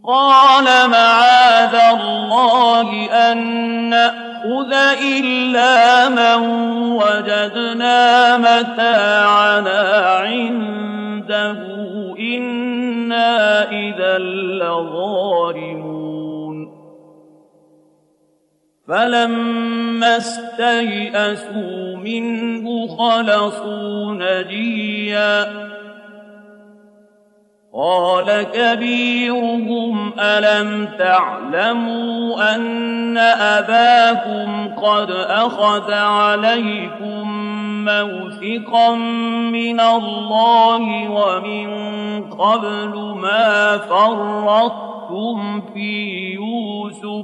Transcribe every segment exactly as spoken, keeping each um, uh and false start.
قال معاذ الله أن نأخذ إلا من وجدنا متاعنا عنده إنا إذا لظالمون فلما استيئسوا منه خلصوا نجيا قال كبيرهم ألم تعلموا أن أباكم قد أخذ عليكم موثقا من الله ومن قبل ما فرطتم في يوسف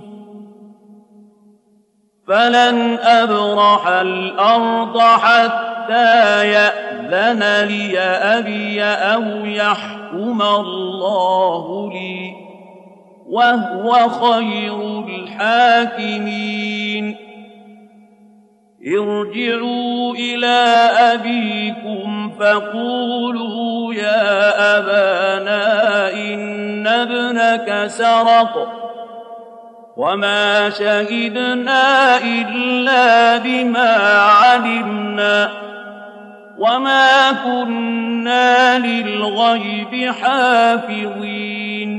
فلن أبرح الأرض حتى يأذن لي أبي أو يحكم الله لي وهو خير الحاكمين ارجعوا إلى أبيكم فقولوا يا أبانا إن ابنك سرق وما شهدنا إلا بما علمنا وما كنا للغيب حافظين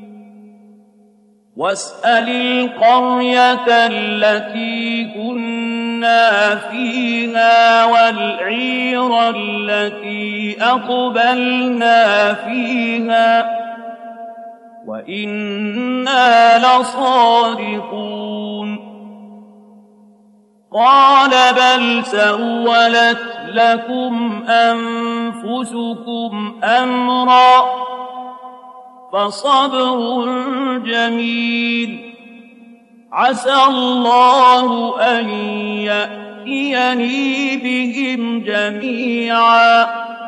واسأل القرية التي كنا فيها والعير التي أقبلنا فيها وإنا لصادقون قال بل سولت لكم أنفسكم أمرا فصبر جميل عسى الله أن يأتيني بهم جميعا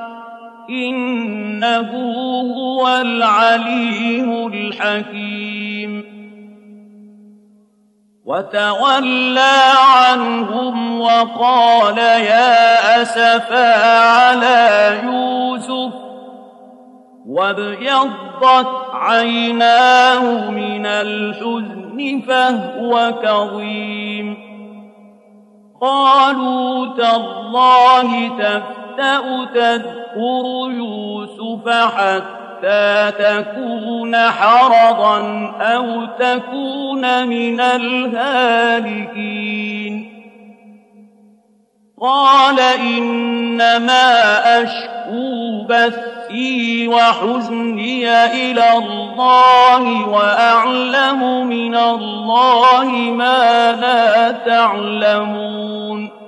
إنه هو العليم الحكيم وتولى عنهم وقال يا أسفا على يوسف وابيضت عيناه من الحزن فهو كظيم قالوا تالله تفتأ تذكر يوسف حتى تكون حرضا أو تكون من الهالكين قال إنما أشكو بثي وحزني إلى الله وأعلم من الله ما لا تعلمون